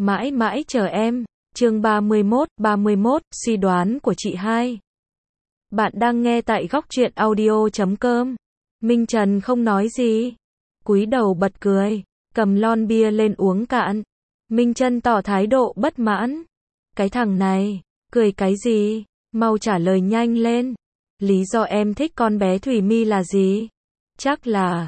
Mãi mãi chờ em. Chương 31, suy đoán của chị hai. Bạn đang nghe tại góc truyện audio.com. Minh Trần không nói gì. Cúi đầu bật cười. Cầm lon bia lên uống cạn. Minh Trần tỏ thái độ bất mãn. Cái thằng này, cười cái gì? Mau trả lời nhanh lên. Lý do em thích con bé Thùy My là gì? Chắc là,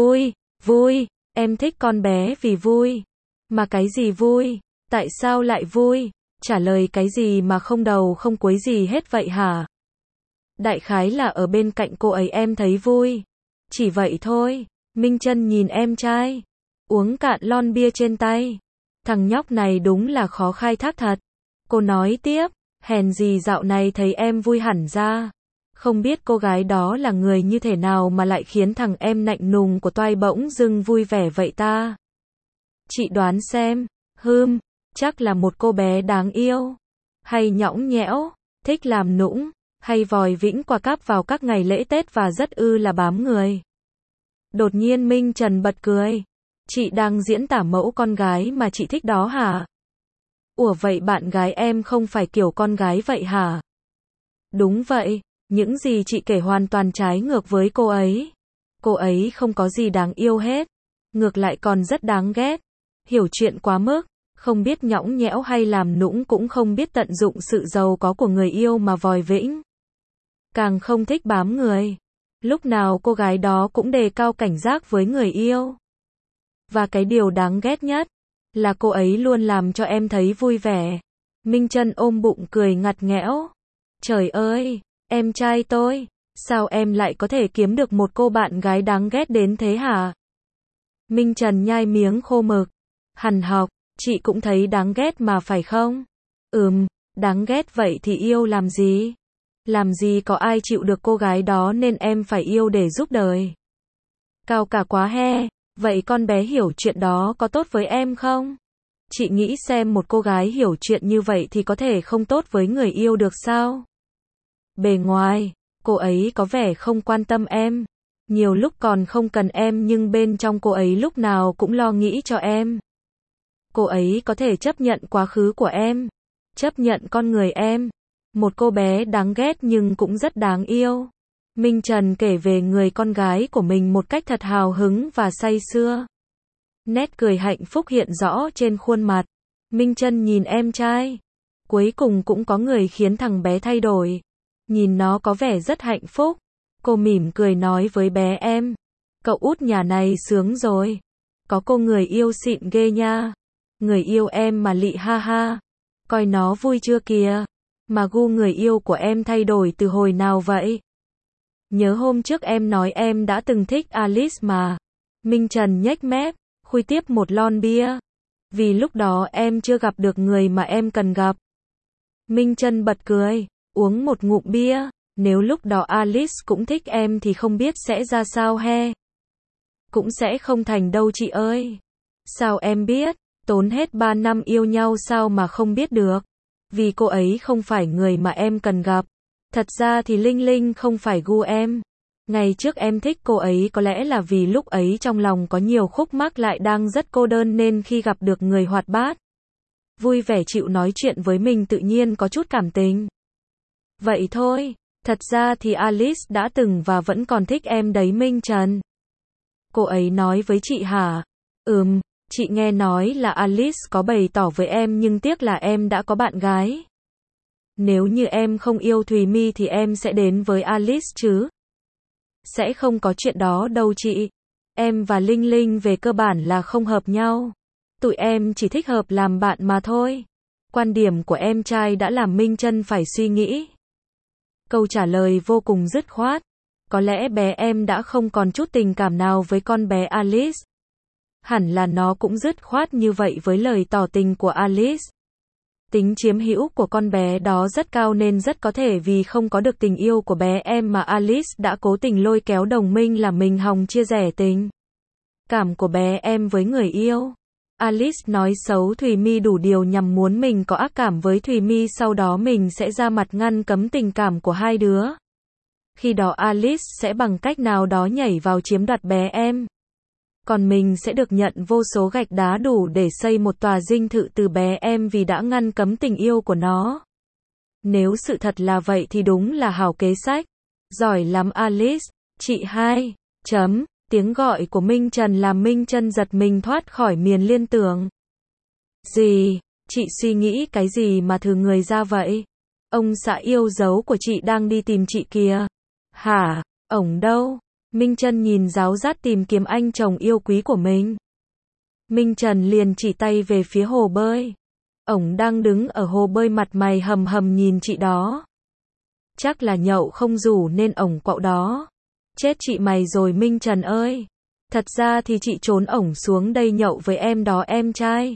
vui, em thích con bé vì vui. Mà cái gì vui? Tại sao lại vui? Trả lời cái gì mà không đầu không cuối gì hết vậy hả? Đại khái là ở bên cạnh cô ấy em thấy vui. Chỉ vậy thôi. Minh Trân nhìn em trai. Uống cạn lon bia trên tay. Thằng nhóc này đúng là khó khai thác thật. Cô nói tiếp. Hèn gì dạo này thấy em vui hẳn ra. Không biết cô gái đó là người như thế nào mà lại khiến thằng em nạnh nùng của toai bỗng dưng vui vẻ vậy ta. Chị đoán xem. Chắc là một cô bé đáng yêu. Hay nhõng nhẽo. Thích làm nũng. Hay vòi vĩnh qua cáp vào các ngày lễ Tết và rất là bám người. Đột nhiên Minh Trần bật cười. Chị đang diễn tả mẫu con gái mà chị thích đó hả? Ủa vậy bạn gái em không phải kiểu con gái vậy hả? Đúng vậy, những gì chị kể hoàn toàn trái ngược với cô ấy. Cô ấy không có gì đáng yêu hết. Ngược lại còn rất đáng ghét. Hiểu chuyện quá mức. Không biết nhõng nhẽo hay làm nũng, cũng không biết tận dụng sự giàu có của người yêu mà vòi vĩnh. Càng không thích bám người. Lúc nào cô gái đó cũng đề cao cảnh giác với người yêu. Và cái điều đáng ghét nhất là cô ấy luôn làm cho em thấy vui vẻ. Minh Trân ôm bụng cười ngặt nghẽo. Trời ơi, em trai tôi, sao em lại có thể kiếm được một cô bạn gái đáng ghét đến thế hả? Minh Trần nhai miếng khô mực. Hằn học, chị cũng thấy đáng ghét mà phải không? Đáng ghét vậy thì yêu làm gì? Làm gì có ai chịu được cô gái đó nên em phải yêu để giúp đời. Cao cả quá he. Vậy con bé hiểu chuyện đó có tốt với em không? Chị nghĩ xem, một cô gái hiểu chuyện như vậy thì có thể không tốt với người yêu được sao? Bề ngoài, cô ấy có vẻ không quan tâm em. Nhiều lúc còn không cần em, nhưng bên trong cô ấy lúc nào cũng lo nghĩ cho em. Cô ấy có thể chấp nhận quá khứ của em. Chấp nhận con người em. Một cô bé đáng ghét nhưng cũng rất đáng yêu. Minh Trần kể về người con gái của mình một cách thật hào hứng và say sưa. Nét cười hạnh phúc hiện rõ trên khuôn mặt. Minh Trân nhìn em trai. Cuối cùng cũng có người khiến thằng bé thay đổi. Nhìn nó có vẻ rất hạnh phúc. Cô mỉm cười nói với bé em. Cậu út nhà này sướng rồi. Có cô người yêu xịn ghê nha. Người yêu em mà lị ha ha. Coi nó vui chưa kìa. Mà gu người yêu của em thay đổi từ hồi nào vậy? Nhớ hôm trước em nói em đã từng thích Alice mà. Minh Trần nhếch mép, khui tiếp một lon bia. Vì lúc đó em chưa gặp được người mà em cần gặp. Minh Trần bật cười, uống một ngụm bia. Nếu lúc đó Alice cũng thích em thì không biết sẽ ra sao he. Cũng sẽ không thành đâu chị ơi. Sao em biết? Tốn hết 3 năm yêu nhau sao mà không biết được. Vì cô ấy không phải người mà em cần gặp. Thật ra thì Linh Linh không phải gu em. Ngày trước em thích cô ấy có lẽ là vì lúc ấy trong lòng có nhiều khúc mắc, lại đang rất cô đơn, nên khi gặp được người hoạt bát, vui vẻ, chịu nói chuyện với mình, tự nhiên có chút cảm tình. Vậy thôi. Thật ra thì Alice đã từng và vẫn còn thích em đấy Minh Trần. Cô ấy nói với chị hả? Chị nghe nói là Alice có bày tỏ với em, nhưng tiếc là em đã có bạn gái. Nếu như em không yêu Thùy My thì em sẽ đến với Alice chứ? Sẽ không có chuyện đó đâu chị. Em và Linh Linh về cơ bản là không hợp nhau. Tụi em chỉ thích hợp làm bạn mà thôi. Quan điểm của em trai đã làm Minh Trân phải suy nghĩ. Câu trả lời vô cùng dứt khoát. Có lẽ bé em đã không còn chút tình cảm nào với con bé Alice. Hẳn là nó cũng dứt khoát như vậy với lời tỏ tình của Alice. Tính chiếm hữu của con bé đó rất cao, nên rất có thể vì không có được tình yêu của bé em mà Alice đã cố tình lôi kéo đồng minh là mình hòng chia rẽ tình cảm của bé em với người yêu. Alice nói xấu Thùy My đủ điều nhằm muốn mình có ác cảm với Thùy My, sau đó mình sẽ ra mặt ngăn cấm tình cảm của hai đứa. Khi đó Alice sẽ bằng cách nào đó nhảy vào chiếm đoạt bé em. Còn mình sẽ được nhận vô số gạch đá đủ để xây một tòa dinh thự từ bé em vì đã ngăn cấm tình yêu của nó. Nếu sự thật là vậy thì đúng là hảo kế sách. Giỏi lắm Alice, chị hai. Tiếng gọi của Minh Trần làm Minh Trân giật mình thoát khỏi miền liên tưởng. Gì? Chị suy nghĩ cái gì mà thừ người ra vậy? Ông xã yêu dấu của chị đang đi tìm chị kìa. Hả? Ổng đâu? Minh Trân nhìn giáo giác tìm kiếm anh chồng yêu quý của mình. Minh Trần liền chỉ tay về phía hồ bơi. Ổng đang đứng ở hồ bơi mặt mày hầm hầm nhìn chị đó. Chắc là nhậu không rủ nên ổng quạo đó. Chết chị mày rồi Minh Trần ơi. Thật ra thì chị trốn ổng xuống đây nhậu với em đó em trai.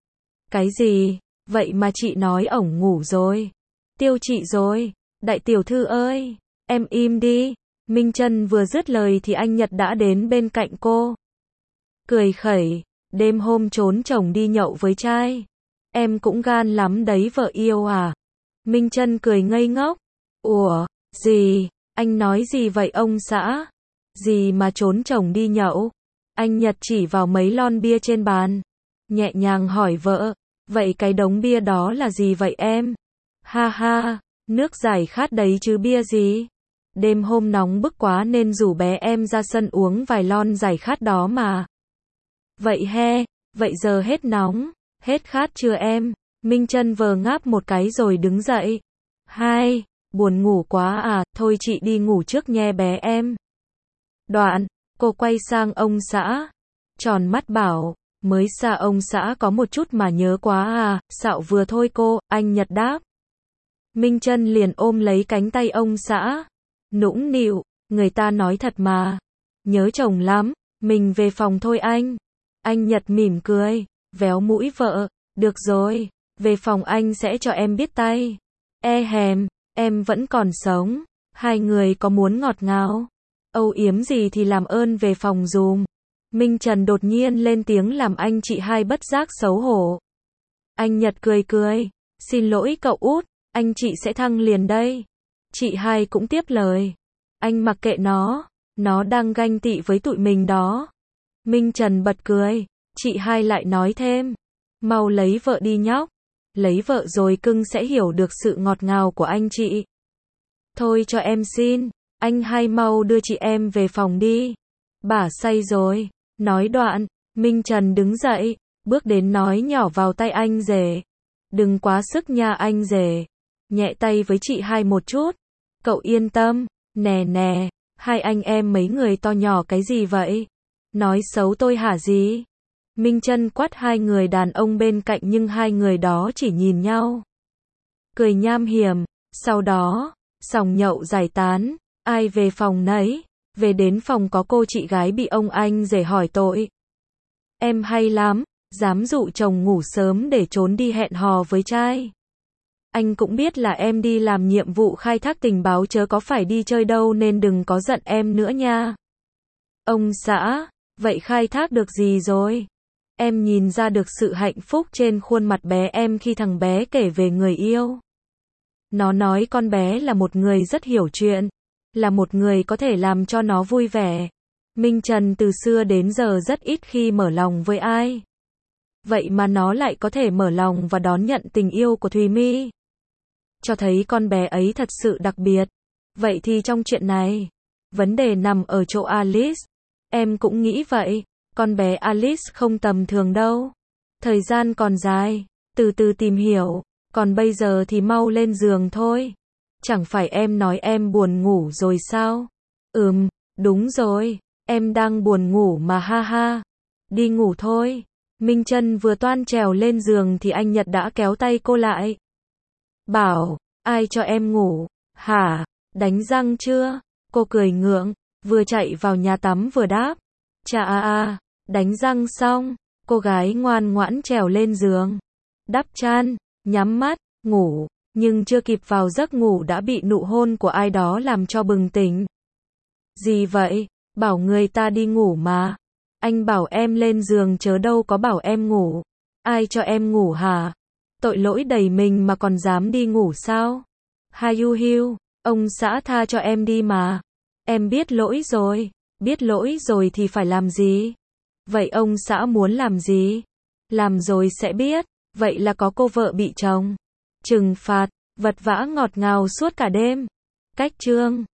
Cái gì? Vậy mà chị nói ổng ngủ rồi. Tiêu chị rồi. Đại tiểu thư ơi. Em im đi. Minh Trân vừa dứt lời thì anh Nhật đã đến bên cạnh cô. Cười khẩy. Đêm hôm trốn chồng đi nhậu với trai. Em cũng gan lắm đấy vợ yêu à? Minh Trân cười ngây ngốc. Ủa, gì? Anh nói gì vậy ông xã? Gì mà trốn chồng đi nhậu? Anh Nhật chỉ vào mấy lon bia trên bàn. Nhẹ nhàng hỏi vợ. Vậy cái đống bia đó là gì vậy em? Ha ha, nước giải khát đấy chứ bia gì? Đêm hôm nóng bức quá nên rủ bé em ra sân uống vài lon giải khát đó mà. Vậy he, vậy giờ hết nóng, hết khát chưa em? Minh Trân vờ ngáp một cái rồi đứng dậy. Hai, buồn ngủ quá à, thôi chị đi ngủ trước nhe bé em. Đoạn, cô quay sang ông xã. Tròn mắt bảo, mới xa ông xã có một chút mà nhớ quá à, xạo vừa thôi cô, anh Nhật đáp. Minh Trân liền ôm lấy cánh tay ông xã. Nũng nịu, người ta nói thật mà. Nhớ chồng lắm, mình về phòng thôi anh. Anh Nhật mỉm cười, véo mũi vợ, được rồi, về phòng anh sẽ cho em biết tay. Hèm, em vẫn còn sống, hai người có muốn ngọt ngào? Âu yếm gì thì làm ơn về phòng dùm. Minh Trần đột nhiên lên tiếng làm anh chị hai bất giác xấu hổ. Anh Nhật cười cười, xin lỗi cậu út, anh chị sẽ thăng liền đây. Chị hai cũng tiếp lời, anh mặc kệ nó đang ganh tị với tụi mình đó. Minh Trần bật cười, chị hai lại nói thêm, mau lấy vợ đi nhóc, lấy vợ rồi cưng sẽ hiểu được sự ngọt ngào của anh chị. Thôi cho em xin, anh hai mau đưa chị em về phòng đi. Bả say rồi. Nói đoạn, Minh Trần đứng dậy, bước đến nói nhỏ vào tay anh rể. Đừng quá sức nha anh rể. Nhẹ tay với chị hai một chút. Cậu yên tâm, nè nè, hai anh em mấy người to nhỏ cái gì vậy? Nói xấu tôi hả gì? Minh Trân quát hai người đàn ông bên cạnh nhưng hai người đó chỉ nhìn nhau. Cười nham hiểm, sau đó, sòng nhậu giải tán, ai về phòng nấy. Về đến phòng có cô chị gái bị ông anh rể hỏi tội. Em hay lắm, dám dụ chồng ngủ sớm để trốn đi hẹn hò với trai. Anh cũng biết là em đi làm nhiệm vụ khai thác tình báo chớ có phải đi chơi đâu nên đừng có giận em nữa nha. Ông xã, vậy khai thác được gì rồi? Em nhìn ra được sự hạnh phúc trên khuôn mặt bé em khi thằng bé kể về người yêu. Nó nói con bé là một người rất hiểu chuyện. Là một người có thể làm cho nó vui vẻ. Minh Trần từ xưa đến giờ rất ít khi mở lòng với ai. Vậy mà nó lại có thể mở lòng và đón nhận tình yêu của Thùy My. Cho thấy con bé ấy thật sự đặc biệt. Vậy thì trong chuyện này, vấn đề nằm ở chỗ Alice. Em cũng nghĩ vậy, con bé Alice không tầm thường đâu. Thời gian còn dài, từ từ tìm hiểu, còn bây giờ thì mau lên giường thôi. Chẳng phải em nói em buồn ngủ rồi sao? Đúng rồi, em đang buồn ngủ mà ha ha. Đi ngủ thôi. Minh Trân vừa toan trèo lên giường thì anh Nhật đã kéo tay cô lại. Bảo, ai cho em ngủ? Hả? Đánh răng chưa? Cô cười ngượng, vừa chạy vào nhà tắm vừa đáp. Chà đánh răng xong. Cô gái ngoan ngoãn trèo lên giường. Đắp chăn, nhắm mắt, ngủ. Nhưng chưa kịp vào giấc ngủ đã bị nụ hôn của ai đó làm cho bừng tỉnh. Gì vậy? Bảo người ta đi ngủ mà. Anh bảo em lên giường chớ đâu có bảo em ngủ. Ai cho em ngủ hả? Tội lỗi đầy mình mà còn dám đi ngủ sao? Hiu, ông xã tha cho em đi mà. Em biết lỗi rồi thì phải làm gì? Vậy ông xã muốn làm gì? Làm rồi sẽ biết. Vậy là có cô vợ bị chồng trừng phạt, vật vã ngọt ngào suốt cả đêm. Cách chương